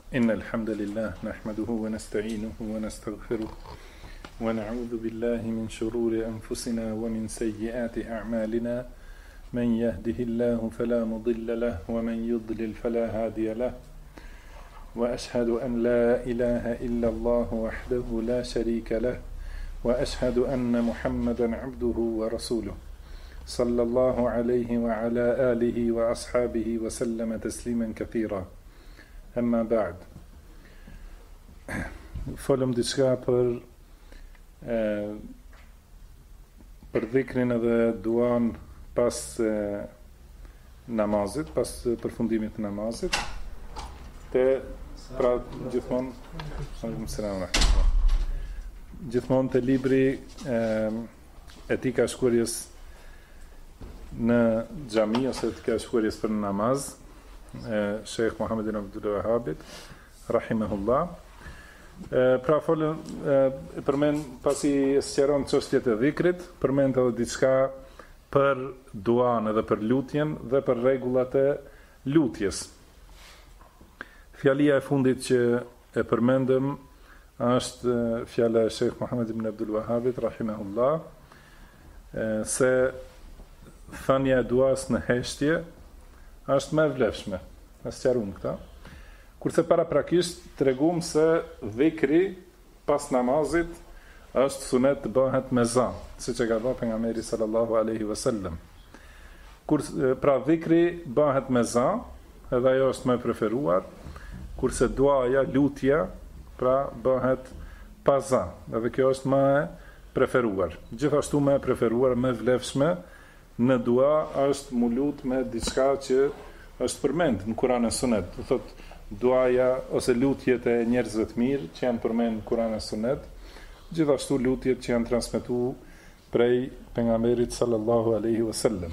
إن الحمد لله نحمده ونستعينه ونستغفره ونعوذ بالله من شرور أنفسنا ومن سيئات أعمالنا من يهده الله فلا مضل له ومن يضلل فلا هادي له وأشهد أن لا إله إلا الله وحده لا شريك له وأشهد أن محمدا عبده ورسوله صلى الله عليه وعلى آله وأصحابه وسلم تسليما كثيرا أما بعد. Folëm diçka për dhikrin edhe duan pas namazit, pas përfundimit të namazit. Pra gjithmonë te libri etika shkurjes në xhami ose etika shkurjes për namaz, Sheikh Muhammed ibn Abdul Wahhabit rahimahullah. Pra folën përmend pasi sqaron çështjet e dhikrit, përmend edhe diçka për duan edhe për lutjen dhe për rregullat e lutjes. Fjalia e fundit që e përmendëm është fjala e Sheikh Muhammed ibn Abdul Wahhabit rahimahullah, se thënia e duas në heshtje është më e vlefshme. E sqaruam këtë. Kurse paraprakisht tregum se dhikri pas namazit është sunet të bëhet me za, siç e ka thënë pejgamberi sallallahu alaihi wasallam. Pra dhikri bëhet me za, edhe ajo është më e preferuar, kurse duaja, lutja, pra bëhet pa za, edhe kjo është më e preferuar. Gjithashtu më e preferuar, më e vlefshme në dua është mu lut me diçka që është përmend në Kur'an e Sunet. Do thotë duaja ose lutjet e njerëzve të mirë që janë përmend në Kur'an e Sunet, gjithashtu lutjet që janë transmetuar prej pejgamberit sallallahu alaihi wasallam.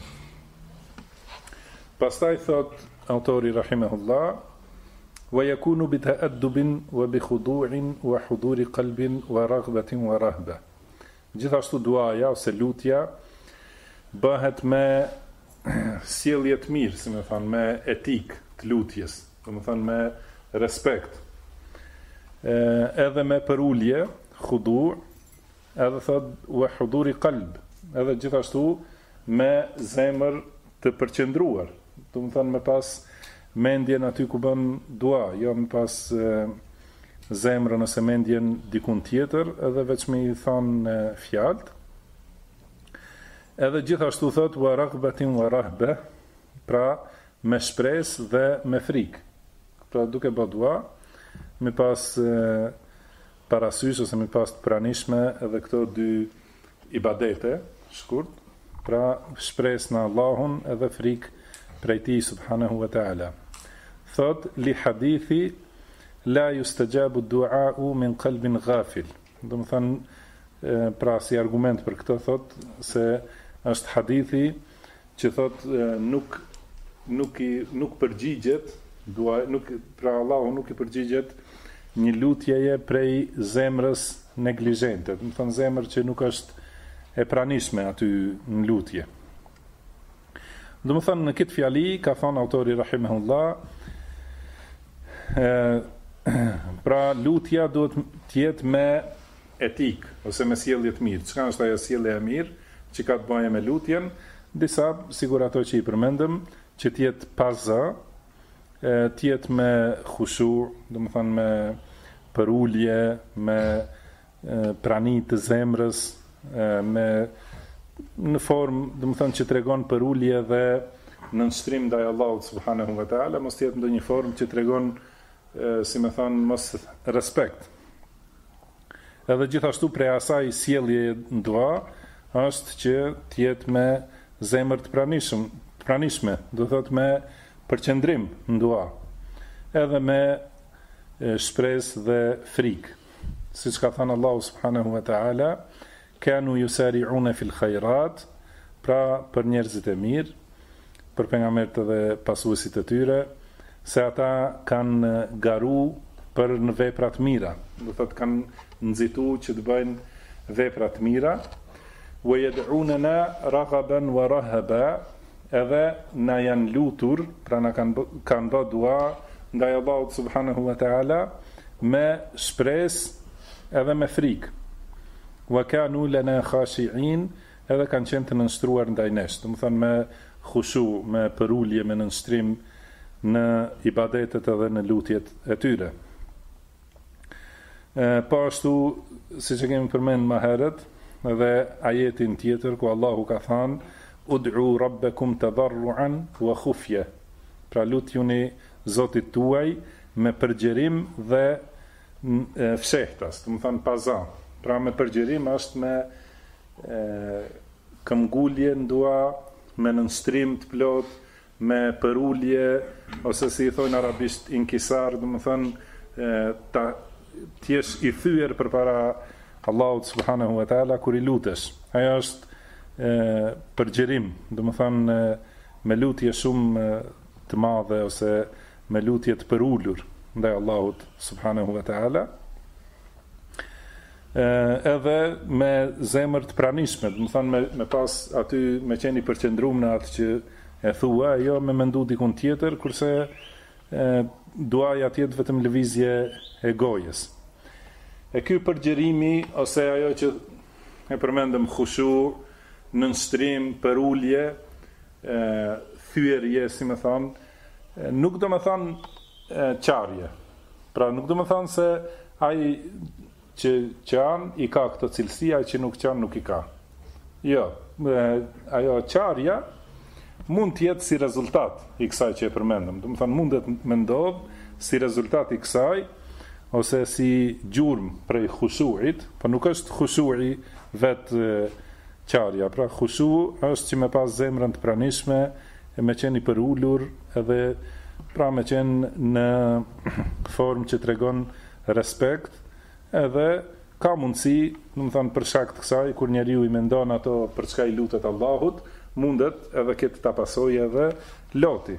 Pastaj thot autori rahimahullah: "Wa yakunu bi ta'addubin wa bi khudu'in wa huduri qalbin wa raghbatin wa rahba." Gjithashtu duaja ose lutja bëhet me sjellje të mirë, si më thënë, me etik të lutjes, do më thënë me respekt, edhe me përulje, khudu, edhe thot wa huduri qalb, edhe gjithashtu me zemër të përqendruar, do më thënë me pas mendjen aty ku bën dua, jo me pas zemrën ose mendjen dikun tjetër, edhe veç me i thonë fjalt. Edhe gjithashtu thot wa raghbatin wa rahba, pra me shpresë dhe me frikë. Pra duke bë dua, me pas parasysh ose me pas të pranishme edhe këto dy ibadete shkurt, pra shpresë në Allahun edhe frikë prej Tij subhanahu wa taala. Thot li hadithi la yustajabu du'a'u min qalbin ghafil. Do të thënë, pra si argument për këtë thot se është hadithi që thot nuk përgjigjet dua, pra Allahu nuk i përgjigjet një lutjeje prej zemrës neglizhente, do të thonë zemër që nuk është e pranishme aty në lutje. Do të thonë në këtë fjali ka thonë autori rahimahullah, pra lutja duhet të jetë me etik ose me sjellje të mirë. Çka është ajo sjellje e mirë që ka të bëjë me lutjen? Disa, sigur ato që i përmendëm, që të jetë pa zë, të jetë me khushu, do të thonë me përulje, me prani të zemrës, me në formë, do të thonë që tregon përulje dhe nënshtrim ndaj Allahut subhanahu wa taala, mos të jetë ndonjë formë që tregon, si më thonë, mos respekt. Edhe gjithashtu prej asaj sjellje në dua është që të jetë me zemër të pranishme, do thotë me përqendrim në dua, edhe me shpresë dhe frikë. Siç ka thënë Allahu subhanahu wa taala, kanu yusari'una fil khairat, pra për njerëzit e mirë, për pejgamberët dhe pasuesit e tyre, se ata kanë garu për në vepra të mira, do thotë kanë nxitu që të bëjnë vepra të mira. Wa yad'unana raghaban wa rahaba, edhe na janë lutur, pra na kanë bë dua ndaj Allahut subhanahu wa ta'ala me shpresë edhe me frikë. Wa kanu lana khashi'in, edhe kanë qenë të nënstruar ndaj nesh, do të thonë me khushu, me përulje, me nënstrim në ibadetet edhe në lutjet e tyre. Po ashtu, siç e kemi përmend më herët, edhe ajetin tjetër ku Allahu ka thënë ud'u rabbakum tadarruan wa khufya. Pra lutjuni Zotit tuaj me përgjerim dhe fshehtas, do të thonë paza. Pra me përgjerim është me këmbgulje në dua, me nënstrim të plot, me përulje, ose si i thonë arabisht inkisar, do të thonë t'jesh i thyer përpara Allahut subhanahu wa taala kur i lutesh. Ajo është përgjerim, do të thonë me lutje shumë të madhe ose me lutje të përulur ndaj Allahut subhanahu wa taala. Edhe me zemër të pranishme, do të thonë me pas aty me qenë i përqendruar në atë që e thua, jo me mendu dikun tjetër, kurse duaja tjetë vetëm lëvizje e gojës. E ky përgjerimi, ose ajo që e përmendëm khushu, nënstrim, përulje, thyerje, si me thonë, nuk do me thonë qarje. Pra nuk do me thonë se ai që qanë i ka këtë cilësi, ai që nuk qanë nuk i ka. Jo, ajo qarja mund të jetë si rezultat i kësaj që e përmendëm. Do të thonë mundet me ndodh si rezultat i kësaj ose si gjurmë prej khushuit, por nuk është khushui vetë qarja. Pra khushu është që me pas zemrën të pranishme, e me qenë i përulur, edhe pra me qenë në formë që tregon respekt, edhe ka mundësi, do të thonë për shkak të kësaj, kur njeriu i mendon ato për çka i lutet Allahut, mundet edhe këtë ta pasojë edhe loti.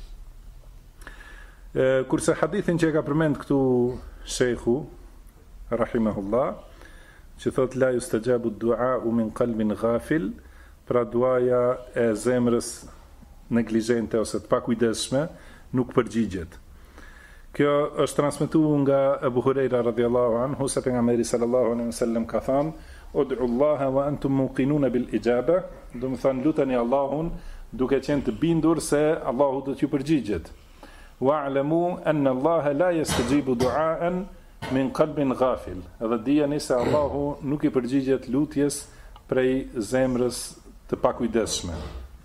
Kurse hadithin që e ka përmend këtu shejhu rahimahullah, që thot la yustajabu ad-du'a'u min qalbin ghafil, pra duaja e zemrës neglizhente ose të pakujdesshme nuk përgjigjet. Kjo është transmetuar nga Abu Huraira radhiyallahu anhu, se pejgamberi sallallahu alaihi wasallam ka thënë ud'u Allaha wa antum muqinun bil ijaba, do të thonë luteni Allahun duke qenë të bindur se Allahu do t'ju përgjigjet. Wa'lamu anna Allaha la yastajibu du'aan min qalbin ghafil. Edhe dijeni se Allahu nuk i përgjigjet lutjes prej zemrës të pakujdesshme.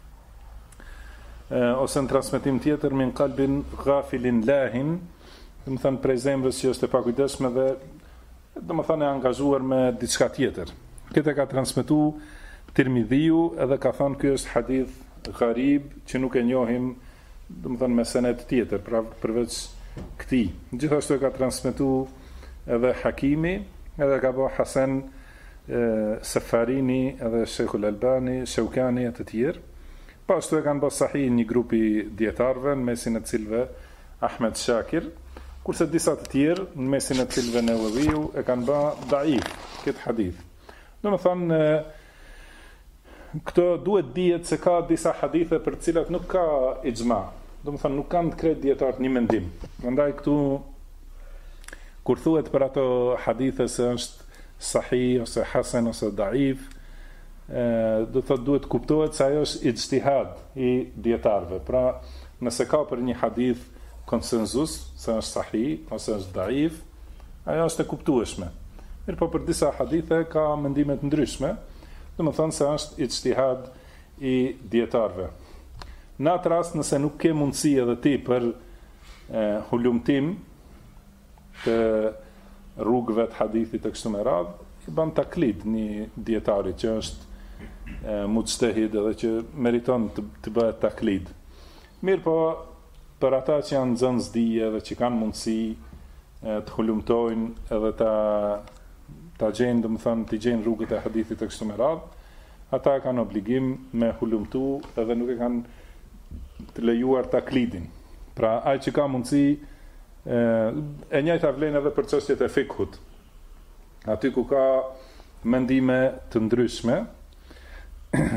Ose në transmetim tjetër min qalbin ghafilin lahin, do të thonë prej zemrës që është e pakujdesshme dhe do të thonë e angazhuar me diçka tjetër. Këtë ka transmetuar Tirmidhiu edhe ka thënë ky është hadith gharib që nuk e njohim, do të thonë me senet tjetër, pra përveç këtij. Gjithashtu e ka transmetuar edhe Hakimi, edhe ka bëu Hasan Safarini, edhe Sheikhul Albani, Shaukani e të tjerë. Pashtu e kanë bërë sahih një grupi dietarëve, në mesin e cilëve Ahmed Shakir, kurse disa të tjerë, në mesin e cilëve Newawiu, e kanë bërë daif këtë hadith. Do të thonë, këto duhet dihet se ka disa hadithe për të cilat nuk ka ixhma. Do të thonë nuk kanë të kretë dietarët një mendim. Prandaj këtu kur thuhet për ato hadithe se është sahih ose hasan ose daif, do thotë duhet kuptohet se ajo është ijtihad i dietarëve. Pra, nëse ka për një hadith konsenzus se është sahih ose është daif, ajo është e kuptueshme. Mirë, po për disa hadithe ka mendime të ndryshme, do të thonë se është ijtihad i dietarëve. Në atë rast, nëse nuk ke mundësi edhe ti për hulumtim të rrugëve të hadithit e kështu me radhë, i ban taklid një dietari që është mujtahid edhe që meriton të bëhet taklid. Mirë, po për ata që janë nxënës dije dhe që kanë mundësi të hulumtojnë edhe ta gjejnë, do të thonë, të gjejnë rrugët e hadithit e kështu me radhë, ata kanë obligim me hulumtu edhe nuk e kanë të lejuar taklidin. Pra, ai që ka mundësi, e njëjta vlen edhe për çështjet e fikhut. Aty ku ka mendime të ndryshme,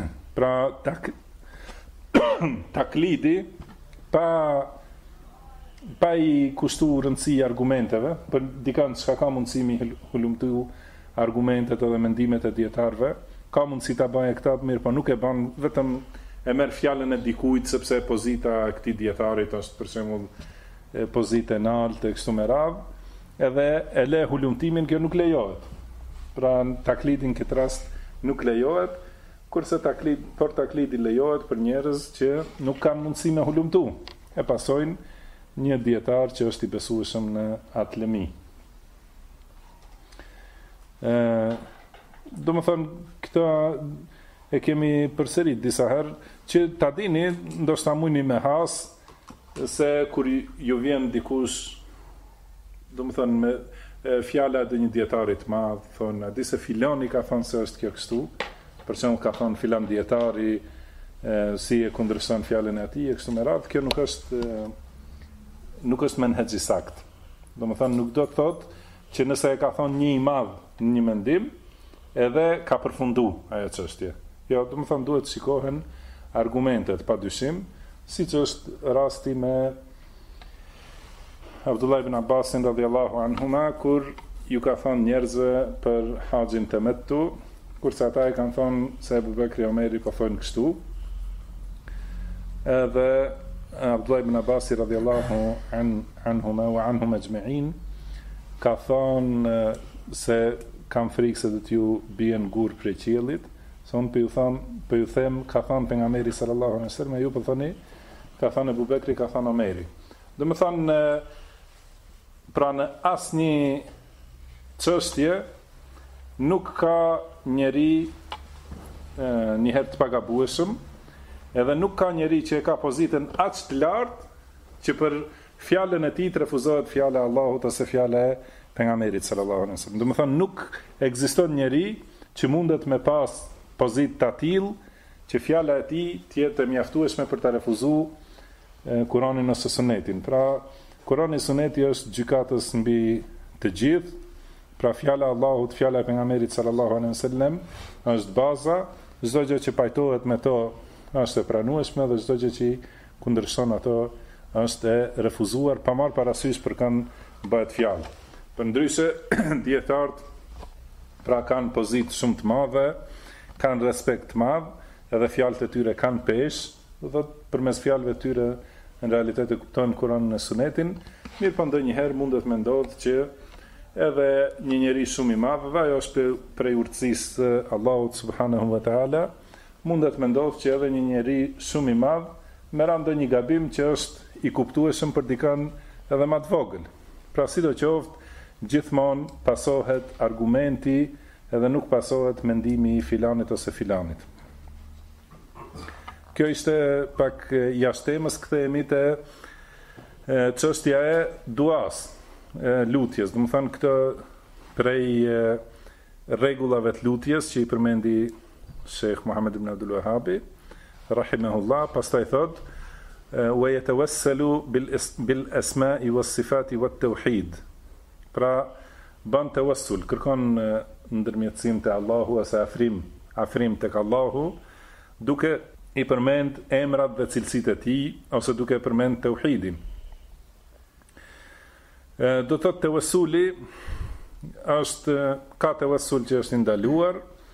pra taklidi pa pa i kushtu rëndësi argumenteve, për dikant që ka mundësi mi hulumtu argumentet edhe mendimet e dietarëve, ka mundësi ta bëjë këtë mirë, po nuk e bën, vetëm e merr fjalën e dikujt sepse pozita e këtij dietarit është për shembull pozitë e lartë kështu me radhë, edhe e le hulumtimin, kjo nuk lejohet. Pra taklidin këtë rast nuk lejohet, kurse taklidi lejohet për njerëz që nuk kanë mundësi me hulumtu, e pasojnë një dietar që është i besueshëm në atë lëmi. Do më thënë, këta e kemi përsërit disa herë, që ta dini, ndoshta mujni me has, se kur ju vjen dikush, do më thënë, me fjala dhe një dietarit madh, thonë, a di se filani ka thënë se është kjo kështu, për shembull ka thënë filan dietari, si e kundërshton fjalën e atij, kështu me radhë, kjo nuk është menhexhi sakt. Do më thënë, nuk do të thotë që nëse e ka thonë një i madh në një mendim, edhe ka përfundu ajo çështje. Jo, do më thënë, duhet të shikohen argumentet pa dyshim, siç është rasti me Abdullah ibn Abbasin radhiyallahu anhuma, kur ju ka thonë njerëzve për haxhin tamattu, kurse ata e kanë thonë se Abu Bekri Omeri po thonë kështu. Edhe Abdullah ibn Abbasi radhiyallahu anhuma wa anhum ajma'in ka thonë se kam frikë se do t'ju bien gur prej qiellit, se unë për ju them, ka thonë pejgamberi sallallahu alaihi wasallam, ju po thoni, ka thonë Abu Bekri, ka thonë Omeri. Do të thonë, pra në asnjë çështje nuk ka njeri njëherë të pagabueshëm, edhe nuk ka njeri që e ka pozitën aq të lartë që për fjalën e tij të refuzohet fjala e Allahut ose fjala e pejgamberit sallallahu alaihi wasallam. Do të thonë, nuk ekziston njeri që mundet me pas pozitë të tillë që fjala e tij të jetë e mjaftueshme për ta refuzuar Kur'anin ose Sunetin. Pra, Kur'ani Suneti është gjykatës mbi të gjithë. Pra fjala e Allahut, fjala e pejgamberit sallallahu alaihi wasallam është baza, çdo gjë që pajtohet me to është e pranueshme dhe çdo gjë që kundërshton ato është e refuzuar, pa marrë parasysh për kanë bëhet fjalë. Përndryshe dietarët pra kanë pozitë shumë të madhe, kanë respekt të madh, edhe fjalët e tyre kanë peshë, do thotë përmes fjalëve të tyre në realitet e kuptojnë Kur'anin e Sunetin, mirë po ndonjëherë mundet me ndodhë që edhe një njeri shumë i madh, dhe ajo është prej urtësisë Allahut subhanahu wa taala, mundet me ndodhë që edhe një njeri shumë i madh merr ndonjë gabim që është i kuptueshëm për dikën edhe më të vogël. Pra sidoqoftë, gjithmonë pasohet argumenti edhe nuk pasohet mendimi i filanit ose filanit. Kjo ishte pak jashtë temës, kthehemi te çështja e duas, lutjes. Do të thënë, këtë prej rregullave të lutjes që i përmendi Sheikh Muhammad ibn Abdul Wahhabi rahimahullah, pastaj thot wa yatawassalu bil asma'i was sifati wat tauhid. Pra bën tawassul, kërkon ndërmjetësim te Allahu ose afrim tek Allahu, duke i përmend emrat dhe cilësitë e tij ose duke përmend tauhidin. Do të thotë tawassuli është, ka tawassul që është ndaluar,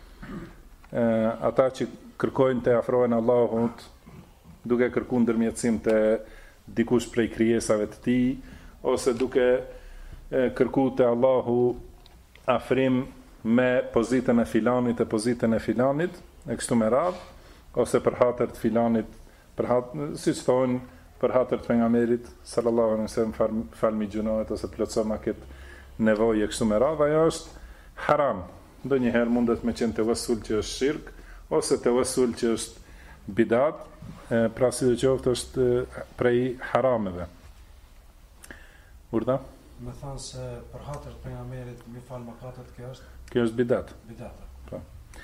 ata që kërkojnë të afrohen Allahut duke kërkuar ndërmjetësim te dikush prej krijesave të tij, ose duke kërkuar te Allahu afrim me pozitën e filanit e pozitën e filanit, e kështu me radhë, ose për hatër të filanit, siç thonë, për hatër të pejgamberit sallallahu alaihi wasallam falmi gjunohet ose plotësoma këtë nevojë kështu me radhë, ajo është haram. Ndonjëherë mundet me qenë tawassul që është shirk, ose tawassul që është bidat, pra sidoqoftë është prej harameve. Urda? Me thënë se për hatër të pejgamberit mi fal mëkatet, kjo është bidat. Bidat. Po.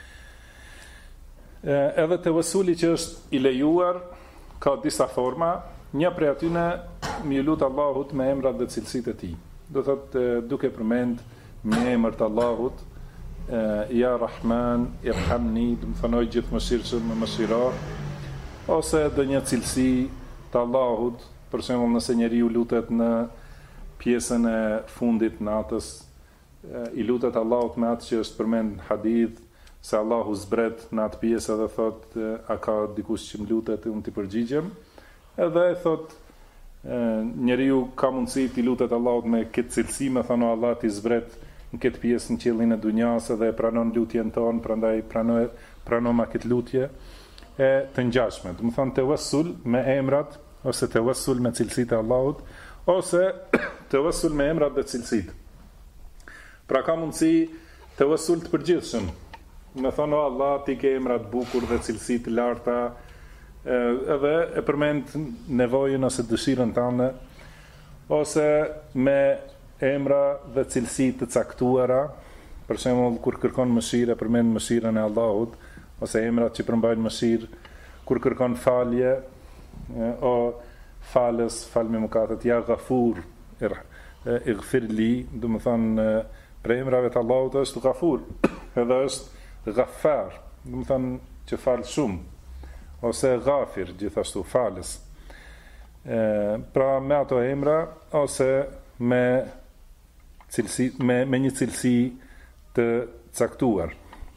Edhe tawassuli që është i lejuar ka disa forma. Një prej atyne mi lut Allahut me emrat dhe cilësitë e tij. Do thotë duke përmend me emër të Allahut, ja Rahman, irhamni, do të thonoj gjithë mëshirshëm, më mëshiro, ose do një cilësi të Allahut, për shembull nëse njeriu lutet në pjesën e fundit natës, i lutet Allahut me atë që është përmend në hadith, se Allahu zbret në atë pjesë dhe thot, a ka dikush që më lutet, unë t'i përgjigjem, edhe thot, njeriu ka mundësi t'i lutet Allahut me këtë cilësi, me thënë Allah t'i zbret në këtë pjesë në qiellin e dunjas dhe e pranon lutjen tonë, prandaj pranoma këtë lutje e të ngjashme. Do të thonë tawassul me emrat ose tawassul me cilësitë e Allahut ose tawassul me emrat dhe cilësitë. Pra ka mundësi tawassul të përgjithshëm. Me thonë Allah ti ke emra të bukur dhe cilësi të larta, edhe e përmend nevojën ose dëshirën tënde, ose me emra dhe cilësi të caktuara, për shembull kur kërkon mëshirë përmend mëshirën e Allahut, ose emrat që përmbajnë mëshirë, kur kërkon falje, o falës, fal me mëkatet, ja Ghafur, ighfir li, do të thonë për emrave të Allahut është Ghafur, edhe është Ghaffar, do të thonë që fal shumë, ose Ghafir, gjithashtu falës. Pra me ato emra ose me cilësi, me një cilësi të caktuar.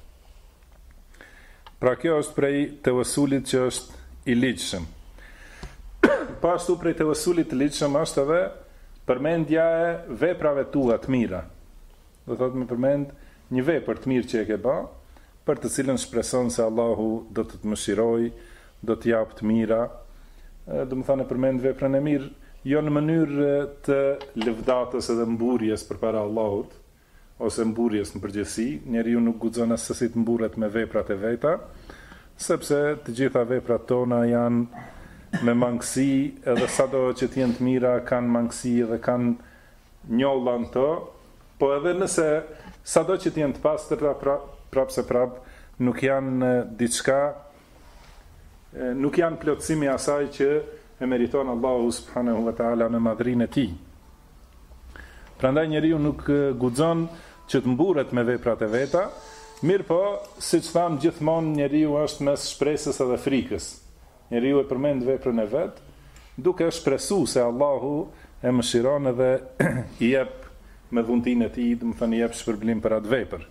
Pra kjo është prej tawassulit që është i ligjshëm. Pashtu prej tawassulit të ligjshëm është edhe përmendja e veprave tua të mira. Do thotë me përmend një vepër të mirë që e ke bë, për të cilën shpreson se Allahu do të të mëshirojë, do të jap të mira. Do të thonë përmend veprën e mirë jo në mënyrë të lëvdatës edhe mburjes përpara Allahut, ose mburjes në përgjithësi, njeriu nuk guxon as se të mburret me veprat e veta, sepse të gjitha veprat tona janë me mangësi, edhe sado që të jenë të mira kanë mangësi dhe kanë njolla në to, po edhe nëse sado që të jenë të pastërta prap nuk janë diçka, nuk janë plotësimi asaj që e meriton Allahu subhanahu wa taala me madhrinë e tij. Prandaj njeriu nuk guxon që të mburret me veprat e veta, mirë po, siç tham gjithmonë njeriu është mes shpresës edhe frikës. Njeriu e përmend veprën e vet, duke shpresuar se Allahu e mëshiron edhe i jep me dhuntinë e tij, do të thënë i jep shpërblim për atë vepër.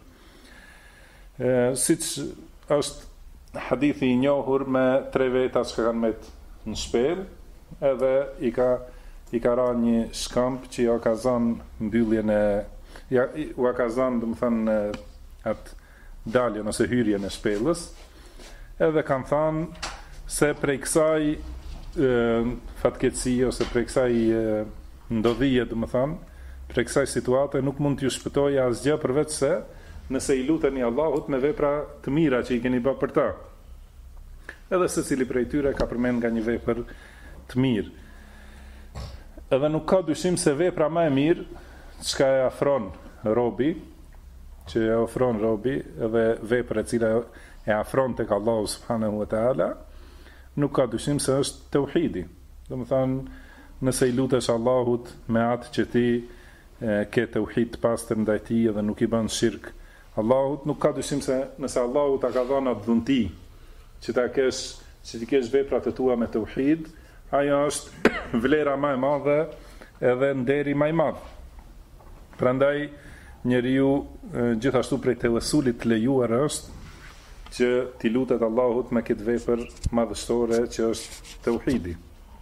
Siç është hadithi i njohur me 3 veta që kanë met në shpellë, edhe i ka ra një shkamp që ja ka zënë mbylljen e u ka zënë, do të thënë atë daljen ose hyrjen e shpellës, edhe kanë thënë se prej kësaj fatkeqësie ose prej kësaj ndodhie, do të thënë, prej kësaj situate nuk mund t'ju shpëtojë asgjë përveç se nëse i luteni Allahut me vepra të mira që i keni bërë për ta. Edhe secili prej tyre ka përmend nga një vepër të mirë. Edhe nuk ka dyshim se vepra më e mirë çka e afron robi, që e ofron robi, edhe vepra e cila e afron tek Allahu subhanahu wa taala, nuk ka dyshim se është tauhidi. Do të thonë, nëse i lutesh Allahut me atë që ti ke tauhid të pastër ndaj tij dhe nuk i bën shirk Allahut, nuk ka dyshim se nëse Allahu ta ka dhënë atë dhunti që ti kesh veprat e tua me tauhid, ajo është vlera më e madhe edhe nderi më i madh. Prandaj njeriu gjithashtu prej tawassulit të lejuar është që ti lutet Allahut me këtë vepër madhështore që është tauhidi.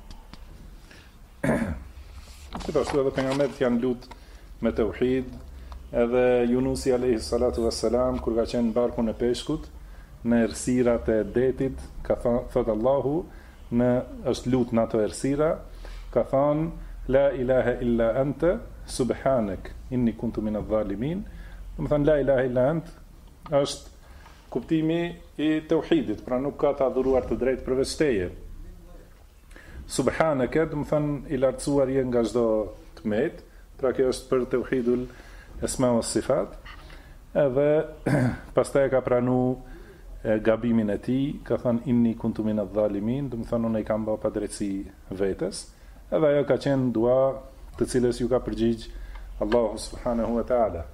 Gjithashtu edhe pejgamberët janë lutur me tauhid, edhe Yunusi alayhi salatu wassalam kur ka qenë në barkun e peshkut në errësirat e detit, ka thot Allahu, është lut në ato errësira, ka thënë la ilaha illa anta subhanak inni kuntu minadh dhalimin. Do të thënë la ilaha illa ant është kuptimi i tauhidit, pra nuk ka të adhuruar të drejtë përveç teje. Subhanaka, do të thënë i lartësuar je nga çdo tmet, pra kjo është për tauhidul esma wa sifat. Edhe pastaj ka pranuar gabimin e tij, ka thënë inni kuntu minadh dhalimin, do të thonë unë i kam bërë pa drejtësi vetes, edhe ajo ka qenë dua të cilës ju ka përgjigj Allahu subhanahu wa taala.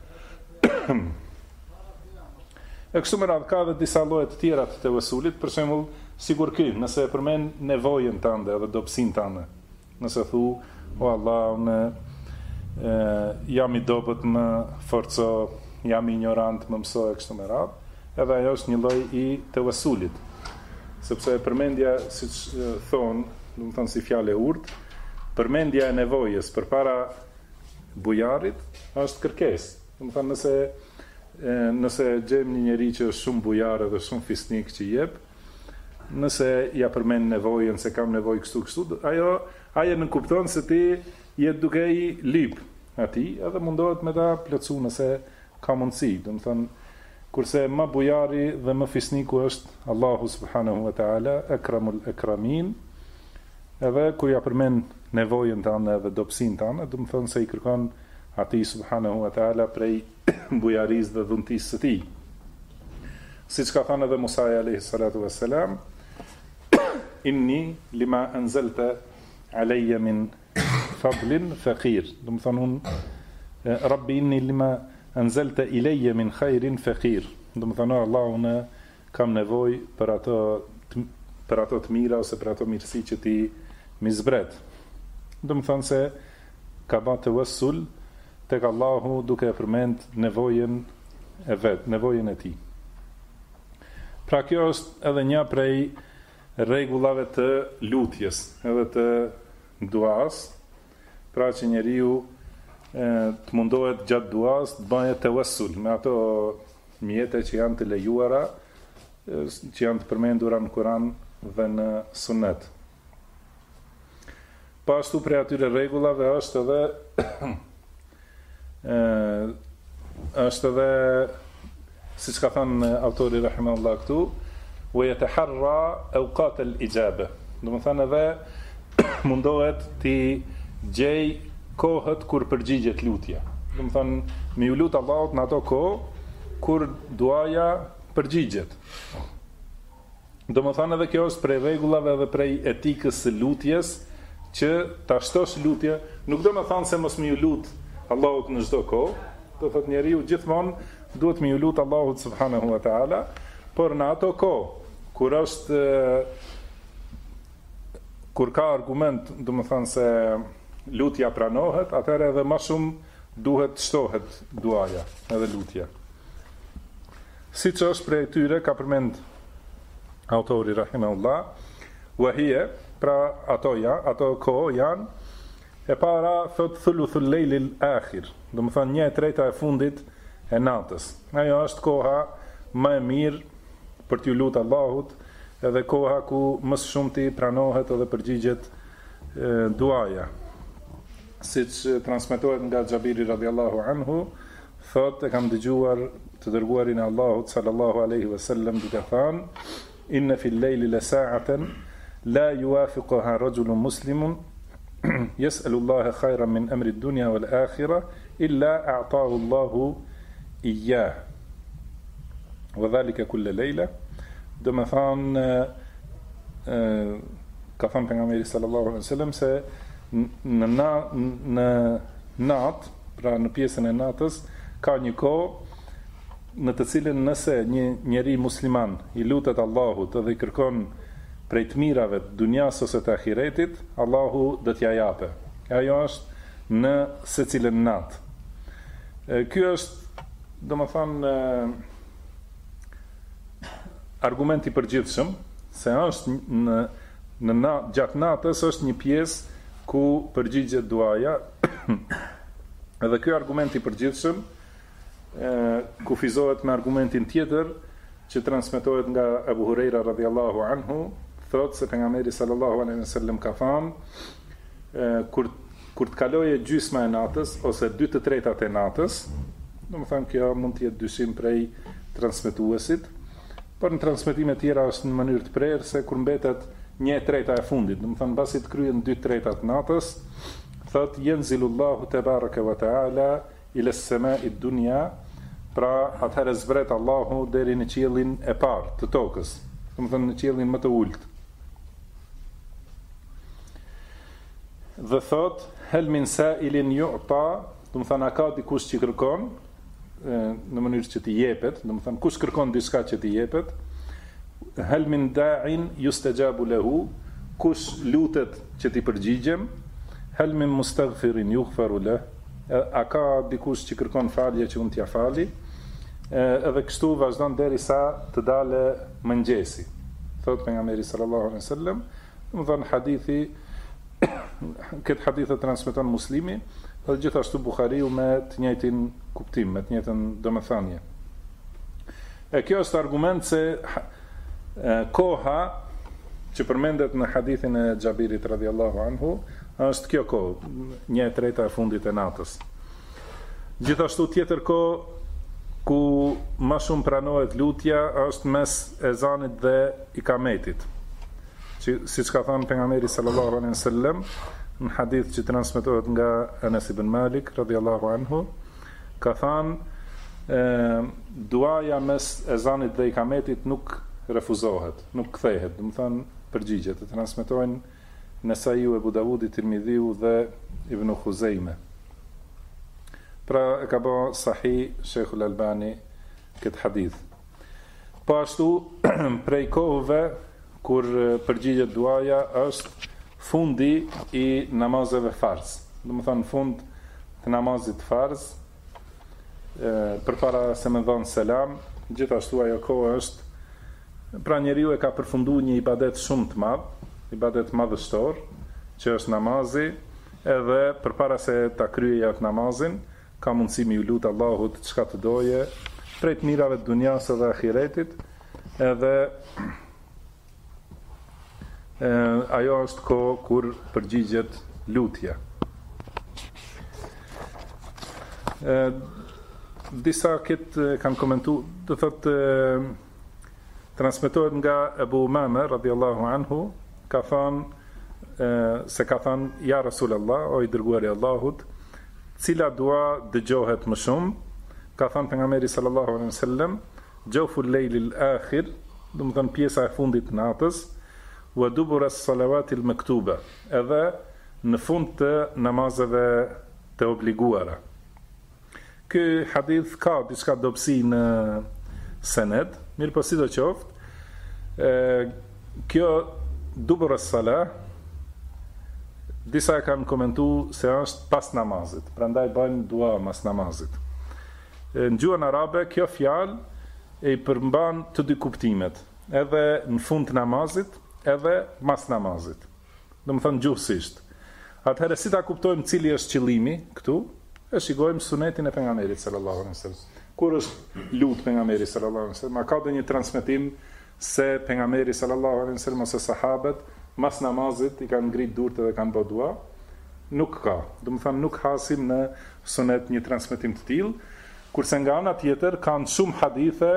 E kështu me radhë ka dhe disa lloje të tjera të tawassulit, për shembull, sigur ky, nëse e përmend nevojën tënde edhe dobësinë tënde, Nëse thu, o Allah, unë jam i dobët, më forco, jam ignorant, më mëso e kështu me radhë, edhe ajo është një lloj i tawassulit. Sepse përmendja, siç thonë, do të thonë si fjalë e urtë, përmendja e nevojës përpara bujarit është kërkesë. Do të thonë nëse gjejmë një njeri që është shumë bujar dhe shumë fisnik që jep, nëse ja përmend nevojën se kam nevojë kështu, ajo nuk kupton se ti je duke i lyp atij, edhe mundohet me ta plotësu nëse ka mundësi. Do të thonë, kurse më bujari dhe më fisniku është Allahu subhanahu wa taala, akramul akramin, edhe kur ja përmend nevojën tënde dhe dobësinë tënde, do të thonë se i kërkon atij subhanahu wa taala prej bujarisë dhe dhuntisë së tij. Siç ka thënë edhe Musa alayhi salatu wassalam, inni lima anzalta alayya min fadlin faqir. Do të thonë unë Rabbi inni lima anzalta ilayya min khairin faqir. Do të thonë Allah, unë kam nevojë për ato të mira ose për ato mirësi që ti mi zbret. Do të thonë se ka bërë tawassul tek Allahu duke përmend nevojën e vet, nevojën e tij. Pra kjo është edhe një prej rregullave të lutjes, edhe të duas, pra që njeriu të mundohet gjatë duas të bëjë tawassul me ato mjete që janë të lejuara, që janë të përmendura në Kur'an dhe në Sunet. Pashtu prej atyre rregullave është edhe siç ka thënë autori rahimahullah këtu, wa yataharra awqat al-ijaba. Do të thënë edhe mundohet ti gjej kohët kur përgjigjet lutja. Do të thënë me u lut Allahut në ato kohë kur duaja përgjigjet. Do të thënë edhe kjo është prej rregullave dhe prej etikës së lutjes, që ta shtosh lutje, nuk do të thënë se mos më u lut Allahut në çdo kohë, do thotë njeriu gjithmonë duhet më u lut Allahut subhanahu wa taala, por në ato kohë kur ka argument, do të thënë se lutja pranohet, atëherë edhe më shumë duhet shtohet duaja, edhe lutja. Siç është prej tyre ka përmend autori rahimahullah, wa hiya, pra ato kohë janë e para thot thuluthul lejlil akhir, do të thonë 1/3 e fundit e natës. Ajo është koha më e mirë për t'ju lutur Allahut, edhe koha ku më së shumti pranohet edhe përgjigjet duaja. Siç transmetohet nga Xhabiri radhiyallahu anhu, thot e kam dëgjuar të dërguarin e Allahut sallallahu alaihi wasallam duke thënë, inna fil lejli la sa'atan la yuwafiquha rajulun muslimun yas'alullaha khayran min amri ad-dunya wal akhirah illa a'tahu Allahu iyyah wa dhalika kull layla. Do të thonë ka thënë pejgamberi sallallahu alaihi wasallam se në natë, pra në pjesën e natës, ka një kohë në të cilën nëse një njeri musliman i lutet Allahut dhe i kërkon prej të mirave të dunjas ose të ahiretit, Allahu do t'ja jape. Ajo është në secilën natë. Ky është, domethënë, argument i përgjithshëm, se është gjatë natës është një pjesë ku përgjigjet duaja, edhe ky argument i përgjithshëm kufizohet me argumentin tjetër që transmetohet nga Abu Huraira radhiyallahu anhu, thotë se pejgamberi sallallahu alaihi wasallam ka thënë kur të kaloje gjysma e natës ose 2/3 e natës, domethënë kjo mund të jetë dyshim prej transmetuesit, por në transmetime tjera është në mënyrë të prerë se kur mbetet 1/3 e fundit, domethënë mbasi të kryen 2/3 të natës, thotë yanzilullahu tebaraka wa taala ila as-sama'i ad-dunya, pra atëherë zbret Allahu deri në qiellin e parë të tokës, domethënë në qiellin më të ulët. Dhe thot, hel min sa'ilin yu'ta, do të thënë a ka dikush që kërkon në mënyrë që t'i jepet, do të thënë kush kërkon diçka që t'i jepet, hel min da'in yustajabu lahu, kush lutet që t'i përgjigjem, hel min mustaghfirin yughfaru lah, a ka dikush që kërkon falje që unë t'ja fali, edhe kështu vazhdon derisa të dale mëngjesi. Thot pejgamberi sallallahu alaihi wasallam, do të thonë hadithi, këtë hadith e transmeton Muslimi, dhe gjithashtu Buhariu me të njëjtin kuptim, me të njëjtën domethënie. E kjo është argument se koha që përmendet në hadithin e Xhabirit radhiyallahu anhu është kjo kohë, 1/3 e fundit e natës. Gjithashtu tjetër kohë ku më shumë pranohet lutja është mes ezanit dhe ikametit. Siç ka thënë pejgamberi sallallahu alaihi wasallam në hadith që transmetohet nga Anas ibn Malik radhiyallahu anhu, ka thënë duaja mes ezanit dhe ikametit nuk refuzohet, nuk kthehet, do të thonë përgjigjet, të transmetojnë Nesaiu, Ebu Davudi, Tirmidhiu dhe Ibn Khuzaime. Pra e ka bë sahih Sheikhul Albani këtë hadith. Po ashtu prej kohëve kur përgjigjet duaja është fundi i namazeve farz. Do të thonë fund të namazit farz, përpara se me dhënë selam, gjithashtu ajo kohë është, pra njeriu e ka përfunduar një ibadet shumë të madh, ibadet madhështor, që është namazi, edhe përpara se ta kryejë atë namazin, ka mundësi me lut Allahut çka të doje, prej të mirave të dunjas edhe ahiretit, edhe ajo është kohë kur përgjigjet lutja. Disa këtë kanë komentu, do thotë transmetohet nga Ebu Umame radhiyallahu anhu, ka thënë ja Rasulullah, o i dërguari i Allahut, cila dua dëgjohet më shumë? Ka thënë pejgamberi sallallahu alaihi wasallam, jawful leylil akhir, do të thonë pjesa e fundit të natës, wa dubura as-salawati al-maktuba, edhe në fund të namazeve të obliguara. Ky hadith ka diçka dobësi në sened, mirë po sidoqoftë, kjo dubur as-salah, disa e kanë komentu se është pas namazit, prandaj bëjnë dua mas namazit. Në gjuhën arabe, kjo fjalë e i përmban të dy kuptimet, edhe në fund të namazit, edhe mas namazit. Do të thonë gjuhësisht. Atëherë si ta kuptojmë cili është qëllimi këtu? E shikojmë sunetin e pejgamberit sallallahu alaihi wasallam. Kur është lut pejgamberi sallallahu alaihi wasallam, ka dhe një transmetim se pejgamberi sallallahu alaihi wasallam ose sahabët mas namazit i kanë ngrit durt dhe kanë bërë dua? Nuk ka. Do të thonë nuk hasim në sunet një transmetim të tillë, kurse nga ana tjetër kanë shumë hadithe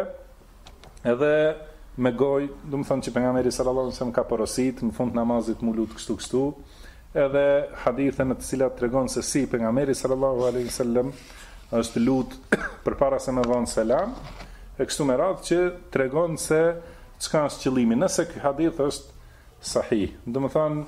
edhe me gojë, do të thonë që pejgamberi sallallahu alaihi wasallam ka porosit në fund namazit mu lut kështu, edhe hadithe në të cilat tregon se si pejgamberi sallallahu alaihi wasallam është lut përpara se me dhënë selam, e kështu me radhë që tregon se çka është qëllimi, nëse ky hadith është sahih. Do të thonë,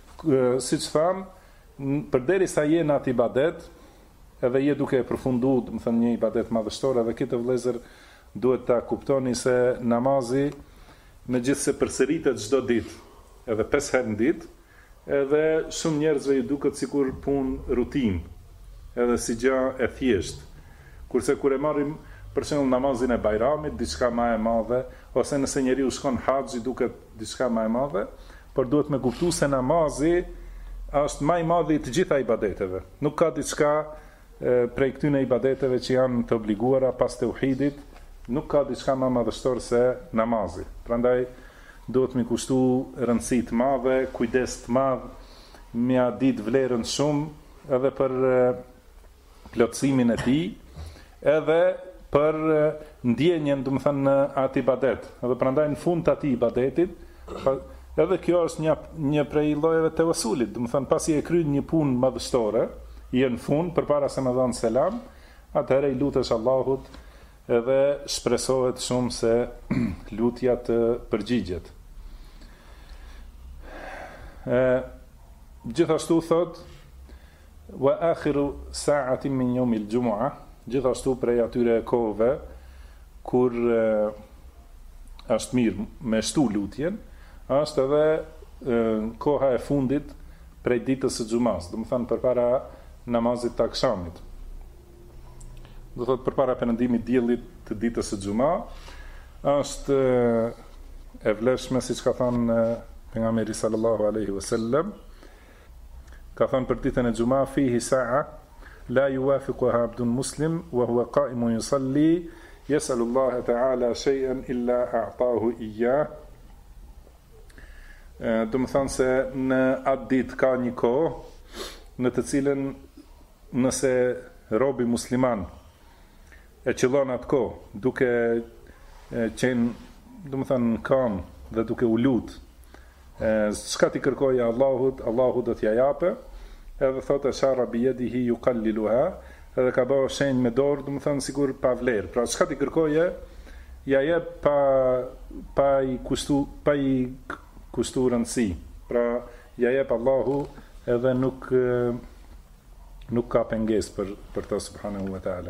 siç tham, përderisa je në atë ibadet, edhe je duke e përfunduar, do të thonë një ibadet madhështor, edhe këtë vëllezër duhet ta kuptoni se namazi, megjithse përsëritet çdo ditë, edhe 5 herë në ditë, edhe shumë njerëzve i duket sikur punë rutinë, edhe si gjë e thjeshtë. Kurse kur e marrim për shembull namazin e Bajramit, diçka më e madhe, ose nëse njeriu shkon haxhi duket diçka më e madhe, por duhet me kuptu se namazi është më i madhi i të gjitha ibadeteve. Nuk ka diçka prej këtyre ibadeteve që janë të obliguara pas tauhidit, nuk ka diçka më madhështor se namazi. Prandaj duhet me kushtu rëndësi të madhe, kujdes të madh, me a ditë vlerën shumë edhe për plotësimin e tij, edhe për ndjenjen, do të thënë, në atë ibadet. Edhe prandaj në fund të atij ibadetit, edhe kjo është një prej llojeve të tawassulit, do të thënë pasi e kryen një punë madhështore, je në fund përpara se më dhënë selam, atëherë i lutesh Allahut edhe shpresohet shumë se lutja të përgjigjet. Gjithashtu thot wa akhiru sa'atin min yawmil jumu'ah, gjithashtu prej atyre kohëve kur është mirë me shtu lutjen, është edhe koha e fundit prej ditës së xumas, do të thonë përpara namazit të akşamit. Do thotë përpara perëndimit diellit të ditës së xuma, është e vlefshme siç ka thënë pejgamberi sallallahu alaihi wasallam, ka thënë për ditën e xuma fihi sa'a la yuwafiquha abdun muslim wa huwa qa'imun yusalli yas'alu Allah ta'ala shay'an illa a'tahu iyyah. Do të thonë se në atë ditë ka një kohë në të cilën nëse robi musliman e qëllon atë kohë duke qenë, do të thonë, në kam dhe duke u lut, çka ti kërkojë Allahut, Allahu do t'ja japë, edhe thotë shara bi yadihi yuqalliluha, edhe ka bëu shenjë me dorë, do të thonë sigur pa vlerë. Pra çka ti kërkojë, ja jep pa i kushtu rëndësi. Pra ja jep Allahu edhe nuk ka pengesë për ta subhanahu wa taala.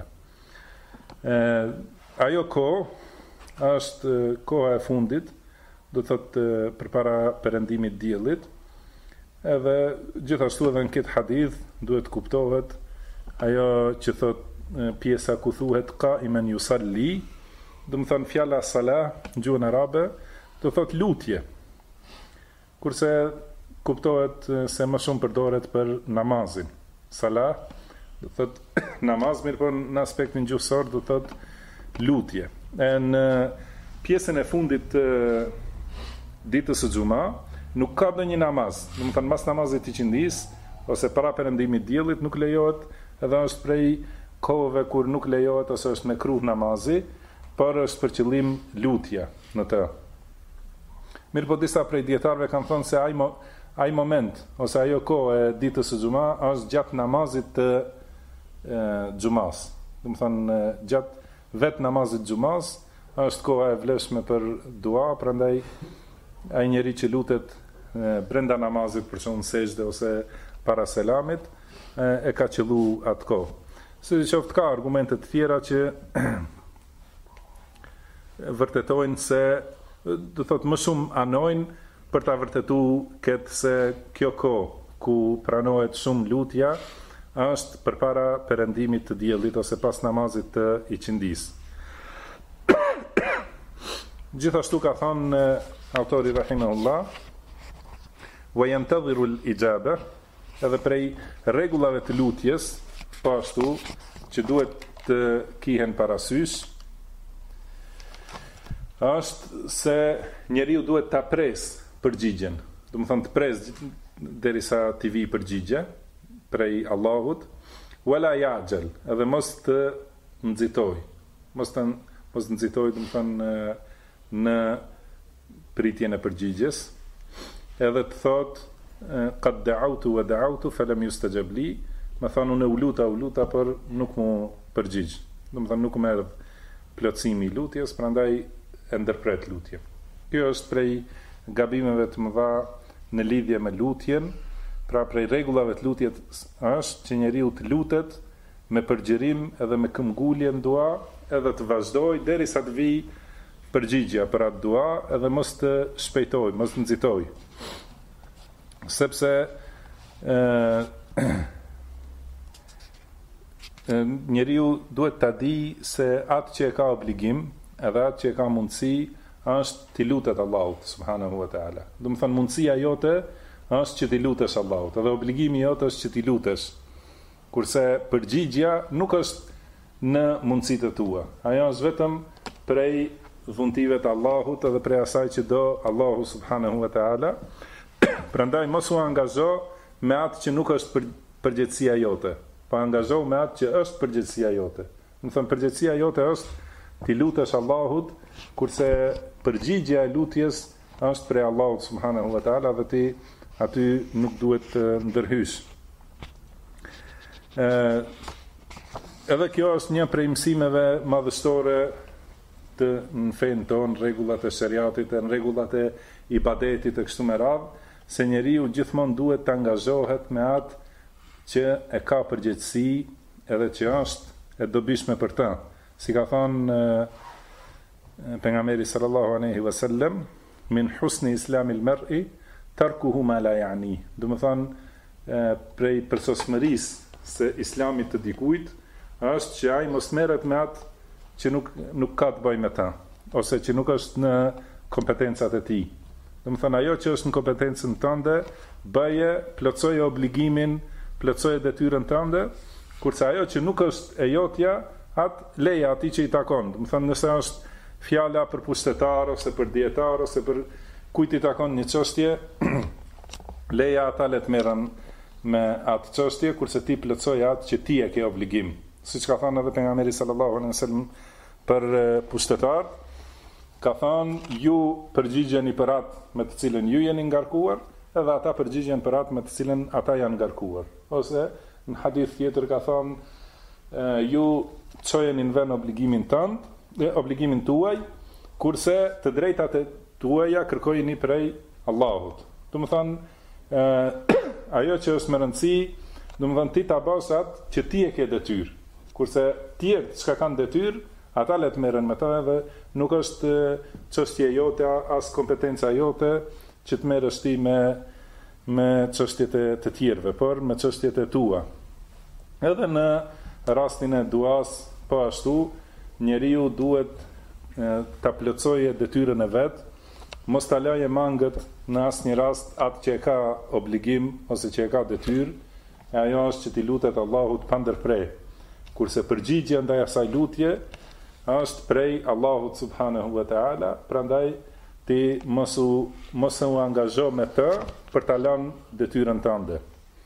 Ajo kohë është koha e fundit, do të thotë përpara perëndimit diellit, edhe gjithashtu edhe në këtë hadith duhet kuptohet ajo që thotë pjesa ku thuhet qa'iman yusalli, do të thonë fjala salah në gjuhën arabe do thotë lutje, kurse kuptohet se më shumë përdoret për namazin. Salah do thotë namaz, mirë po në aspektin gjuhësor do thotë lutje. Në pjesën e fundit të ditës së xuma nuk ka ndonjë namaz, do të thonë mas namazit të qindis ose para perëndimit diellit nuk lejohet, edhe është prej kohëve kur nuk lejohet ose është mekruh namazi, por është për qëllim lutja në të. Mirë po disa prej dietarëve kanë thënë se ai moment ose ajo kohë e ditës së xuma është gjatë namazit të xumas. Do të thonë gjatë vetë namazit xumas është koha e vlefshme për dua, prandaj ai njeri që lutet brenda namazit për shembull sejdë ose para selamit e ka qellu atë kohë. Sidoqoftë ka argumente të tjera që vërtetojnë se do thotë më shumë anojnë për ta vërtetuar këtë se kjo kohë ku pranohet shumë lutja është përpara perëndimit të diellit ose pas namazit të iqindis. Gjithashtu ka thënë autori rahimahullah, wa yantadhiru al-ijaba, edhe prej rregullave të lutjes, po ashtu që duhet të kihen parasysh, është se njeriu duhet ta presë përgjigjen. Do të thonë të presë derisa t'i vi përgjigje prej Allahut, wala ya'jal, edhe mos të nxitoj. Mos nxitoj, do të thonë në pritjen e përgjigjes, edhe të thotë qad da'awtu wa da'awtu falam yustajab li, më thonë unë u luta por nuk mu përgjigj. Do të thonë nuk më erdh plotësimi i lutjes, prandaj e ndërpret lutjen. Kjo është prej gabimeve të mëdha në lidhje me lutjen. Pra prej rregullave të lutjes është që njeriu të lutet me përgjërim edhe me këmbgulje në dua, edhe të vazhdoj derisa të vi përgjigja për atë dua, edhe mos të shpejtoj, mos të nxitoj. Sepse njeriu duhet ta di se atë që e ka obligim, edhe atë që e ka mundësi, është t'i lutet Allahut subhanahu wa taala. Do të thonë mundësia jote është që t'i lutesh Allahut, edhe obligimi jote është që t'i lutesh. Kurse përgjigja nuk është në mundësitë tua. Ajo është vetëm prej dhuntive të Allahut edhe prej asaj që do Allahu subhanahu wa taala. Prandaj mos u angazho me atë që nuk është përgjegjësia jote, po angazho me atë që është përgjegjësia jote. Do të thonë përgjegjësia jote është t'i lutesh Allahut, kurse përgjigja e lutjes është prej Allahut subhanahu wa taala dhe ti aty nuk duhet të ndërhysh. Edhe kjo është një prej mësimeve madhështore të në fenë tonë, rregullat e shariatit, në rregullat e ibadetit e kështu me radhë, se njeriu gjithmonë duhet të angazhohet me atë që e ka përgjegjësi edhe që është e dobishme për të. Si ka thënë pejgamberi sallallahu alaihi wasallam, min husni islamil mar'i tarkuhu ma la ya'ni. Do të thonë prej përsosmërisë së islamit të dikujt është që ai mos merret me atë që nuk ka të bëjë me ta, ose që nuk është në kompetencat e tij. Domethënë ajo që është në kompetencën tënde, bëje, plotsoje obligimin, plotsoje detyrën tënde, kurse ajo që nuk është e jotja, atë leja atij që i takon. Domethënë nëse është fjala për pushtetar ose për dietar ose për kujt i takon një çështje, leja ata le të merren me atë çështje, kurse ti plotësoj atë që ti e ke obligim. Siç ka thënë edhe pejgamberi sallallahu alaihi wasallam për pushtetar, ka thënë ju përgjigjeni për atë me të cilën ju jeni ngarkuar, edhe ata përgjigjen për atë me të cilën ata janë ngarkuar. Ose në hadith tjetër ka thënë ju çojeni në vend obligimin tuaj, kurse të drejtat e tuaja kërkojeni prej Allahut. Domethënë ajo që është më rëndësi, domethënë ti ta bësh atë që ti e ke detyrë. Kurse tjerë çka kanë detyrë, ata le të merren me ta dhe nuk është çështje jote as kompetenca jote që të merresh ti me çështjet e të tjerëve, por me çështjet e tua. Edhe në rastin e duas, po ashtu, njeriu duhet ta plotësojë detyrën e vet, mos ta lajë mangët në asnjë rast atë që e ka obligim ose që e ka detyrë, e ajo është që ti lutet Allahut pa ndërprer. Kurse përgjigjja ndaj asaj lutje është prej Allahut subhanahu wa taala, prandaj ti mos u angazho me të për ta lënë detyrën tënde.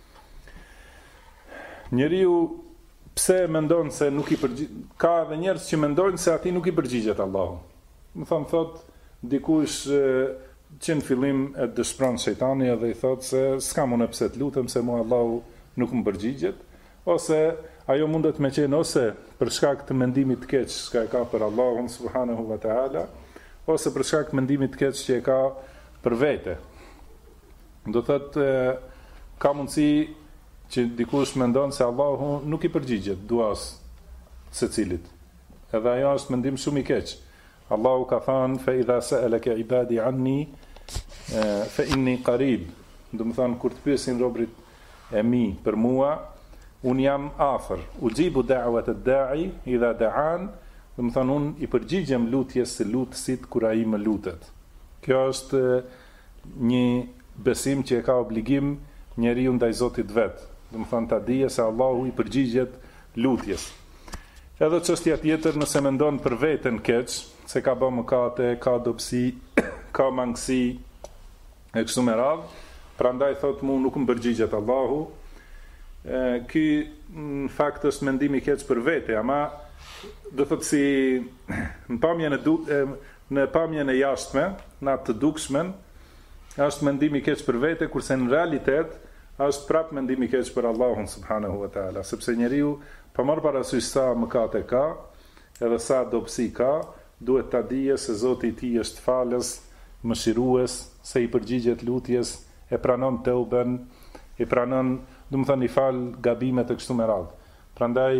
Njeriu pse mendon se nuk i ka edhe njerëz që mendojnë se atij nuk i përgjigjet Allahu. Më thot dikush që në fillim e dëshpëron shejtani edhe i thot se s'kam unë pse të lutem se mua Allahu nuk më përgjigjet, ose ajo mundet me qenë ose për shkak të mendimit të keq që e ka për Allahun subhanahu wa taala, ose për shkak të mendimit të keq që e ka për vete. Do thotë ka mundësi që dikush mendon se Allahu nuk i përgjigjet duas secilit. Edhe ajo është mendim shumë i keq. Allahu ka thënë fa idha sa'alaka ibadi anni fa inni qarib. Do të thonë kur të pyesin robërit e mi për mua, unë jam afër. Ujibu da'wat ad-da'i idha da'an, do të thonë unë i përgjigjem lutjes së lutësit kur ai më lutet. Kjo është një besim që e ka obligim njeriu ndaj Zotit vet. Do të thonë ta dije se Allahu i përgjigjet lutjes. Edhe çështja tjetër, nëse mendon për veten keq, se ka bërë mëkate, ka dobësi, ka mangësi e kështu me radhë, prandaj thot mu nuk më përgjigjet Allahu. Ky në fakt është mendimi i keq për vete, ama do thotë si në pamjen e jashtme, në atë të dukshmen, është mendimi i keq për vete, kurse në realitet është prap mendimi i keq për Allahun subhanahu wa taala, sepse njeriu pa marrë parasysh sa mëkate ka, edhe sa dobësi ka, duhet ta dije se Zoti i tij është falës, mëshirues, se i përgjigjet lutjes, e pranon teuben, i pranon, do të thënë i fal gabimet e kështu me radhë. Prandaj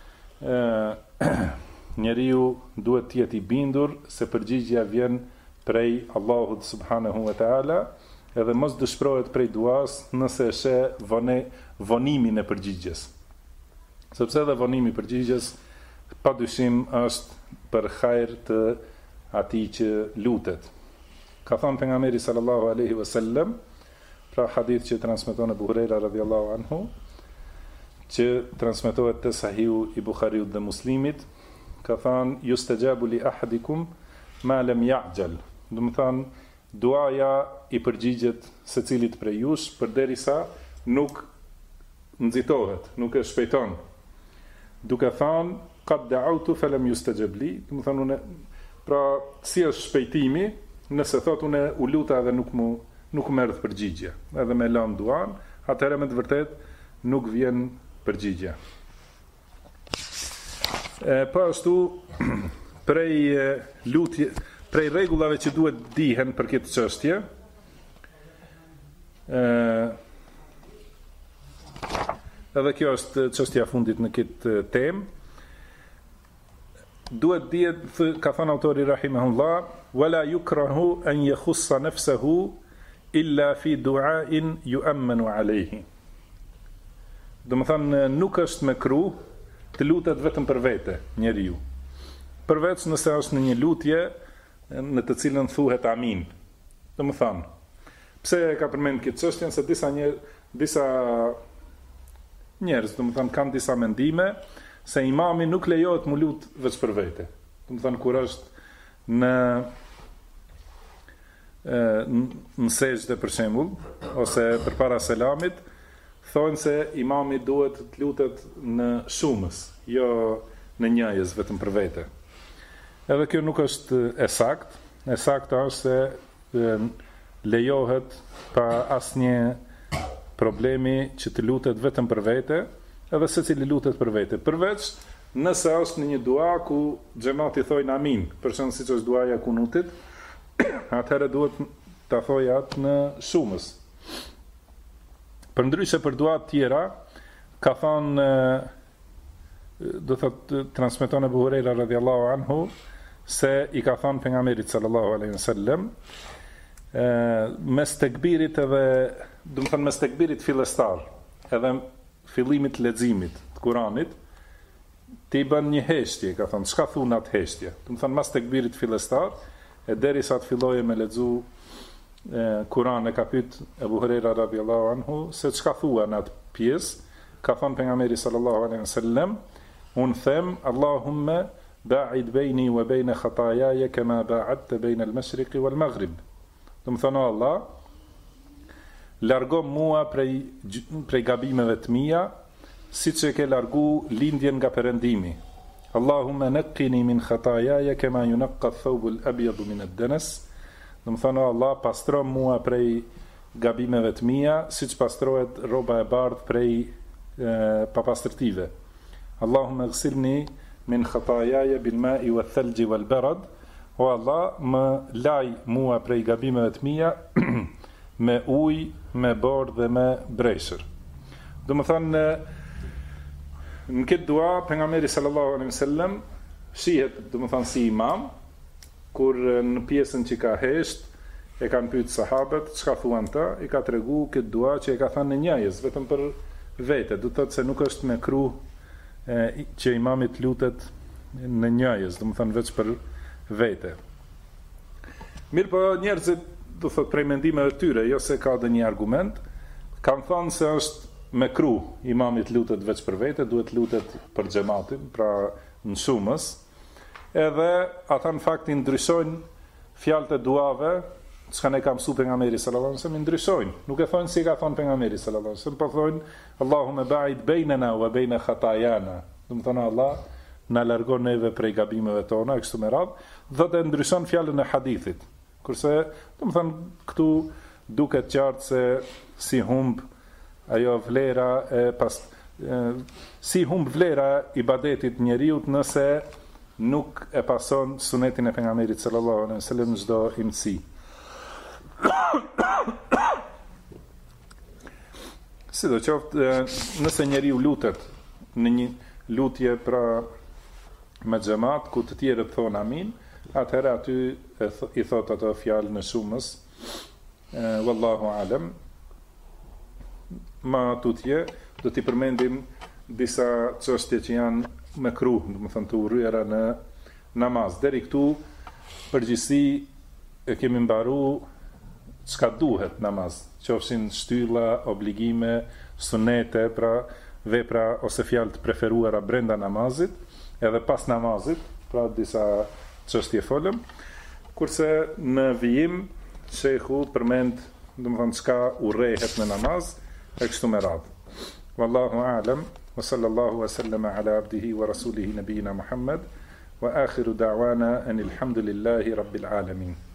njeriu duhet të jetë i bindur se përgjigjja vjen prej Allahut subhanahu wa taala, edhe mos dëshpërohet prej duas nëse e sheh vonimin e përgjigjes. Sepse edhe vonimi i përgjigjes padyshim është për hajër të atij që lutet. Ka thënë pejgamberi sallallahu alaihi wasallam, pra hadith që transmeton Abu Huraira radhiyallahu anhu, që transmetohet te Sahihu i Buhariut dhe Muslimit, ka thënë yustajabu li ahadikum ma lam ya'jal. Do të thënë duaja i përgjigjet secilit prej jush përderisa nuk nxitohet, nuk e shpejton. Duke thënë qad da'awtu falam yustajab li, do të thënë unë, pra si është shpejtimi, nëse thot unë u luta dhe nuk më erdh përgjigje, edhe me lëm duan, atëherë me të vërtet nuk vjen përgjigje. Po ashtu prej rregullave që duhet dihen për këtë çështje, edhe kjo është çështja e fundit në këtë temë, duhet dihet, ka thënë autori rahimahullah, wala yukrahu an yakhussa nafsahu illa fi du'ain yu'ammanu alayhi. domethënë nuk është mekruh të lutet vetëm për vete njeriu. Përveç nëse është në një lutje në të cilën thuhet amin. Domethënë, pse e ka përmend këtë çështjen se disa njerëz, domethënë kanë disa mendime se imami nuk lejohet mu lut veç për vete. Domethënë kur është në sejdë për shembull ose përpara selamit, thonë se imami duhet të lutet në shumës, jo në njëjës vetëm për vete. Edhe kjo nuk është e saktë. E saktë është se lejohet pa asnjë problemi që të lutet vetëm për vete, edhe secili lutet për vete. Përveç nëse është në një dua ku xhamati thojnë amin, për shembull siç është duaja e kunutit, atëherë duhet ta thojë atë në shumës. Përndryshe për duat tjera, ka thonë, do thotë transmeton Abu Huraira radhiyallahu anhu, se i ka thonë pejgamberit sallallahu alaihi wasallam, mes tekbirit edhe, do të thonë mes tekbirit fillestar, edhe fillimit leximit të Kuranit, ti bën një heshtje, ka thonë, çka thon atë heshtje? Do të thonë mas tekbirit fillestar, e derisa të filloje me lexu Kur'an, e ka pyet Abu Huraira radhiyallahu anhu se çka thua në atë pjesë. Ka thënë pejgamberi sallallahu alaihi wasallam, un them Allahumma ba'id baini wa baina khataayaya kama ba'adta baina al-mashriqi wal-maghrib. Do të thonë Allah, largo mua prej gabimeve të mia, siç e ke largu lindjen nga perëndimi. Allahumma naqqini min khataayaya kama yunqqa ath-thawb al-abyad min ad-danas. Do të thonë Allah, pastro mua prej gabimeve të mia, siç pastrohet rroba e bardhë prej papastërtive. Allahumma ighsilni min khataayaya bil ma'i wath thalji wal barad. O Allah, më laj mua prej gabimeve të mia me ujë, me bordë dhe me breshër. Do të thonë në këtë dua pejgamberi sallallahu alaihi wasallam shihet, do të thonë si imam, kur në pjesën që ka hesht, e kanë pyet sahabët, çka thuan ta, i ka tregu këtë dua që e ka thënë në njëjës, vetëm për vete. Do të thotë se nuk është mekruh që imami të lutet në njëjës, do të thonë veç për vete. Mirë po njerëzit, do të thotë prej mendimeve të tyre, jo se ka dhe një argument, kanë thënë se është mekruh imami të lutet veç për vete, duhet lutet për xhamatin, pra në shumës. Edhe ata në fakt i ndryshojnë fjalët e duave, çka ne ka mësuar pejgamberi sallallahu alaihi wasallam, ndryshojnë. Nuk e thonë si ka thonë pejgamberi sallallahu alaihi wasallam, po thonë Allahumma ba'id bainana wa baina khatayana. Do të thonë Allah na largon neve prej gabimeve tona, kështu me radhë, dhe të ndryshon fjalën e hadithit. Kurse, do të thonë këtu duket qartë se si humb ajo vlera si humb vlera ibadetit njeriut nëse nuk e pason sunetin e pejgamberit sallallahu alaihi wasallam çdo imsi. Sidoqoftë, nëse njeriu lutet në një lutje pra me xhamat ku të tjerët thon amin, atëherë aty i thot ato fjalë në shumës. Wallahu alem. Ma tutje do t'i përmendim disa çështje që janë mekruh, do të thonë të urryera në namaz. Deri këtu përgjithësi e kemi mbaru çka duhet namaz, qofshin shtylla, obligime, sunete, pra vepra ose fjalë të preferuara brenda namazit, edhe pas namazit, pra disa çështje folëm. Kurse në vijim shehu përmend, do të thonë çka urrehet në namaz, e kështu me radhë. Wallahu a'lam. وصلى الله وسلم على عبده ورسوله نبينا محمد وآخر دعوانا أن الحمد لله رب العالمين.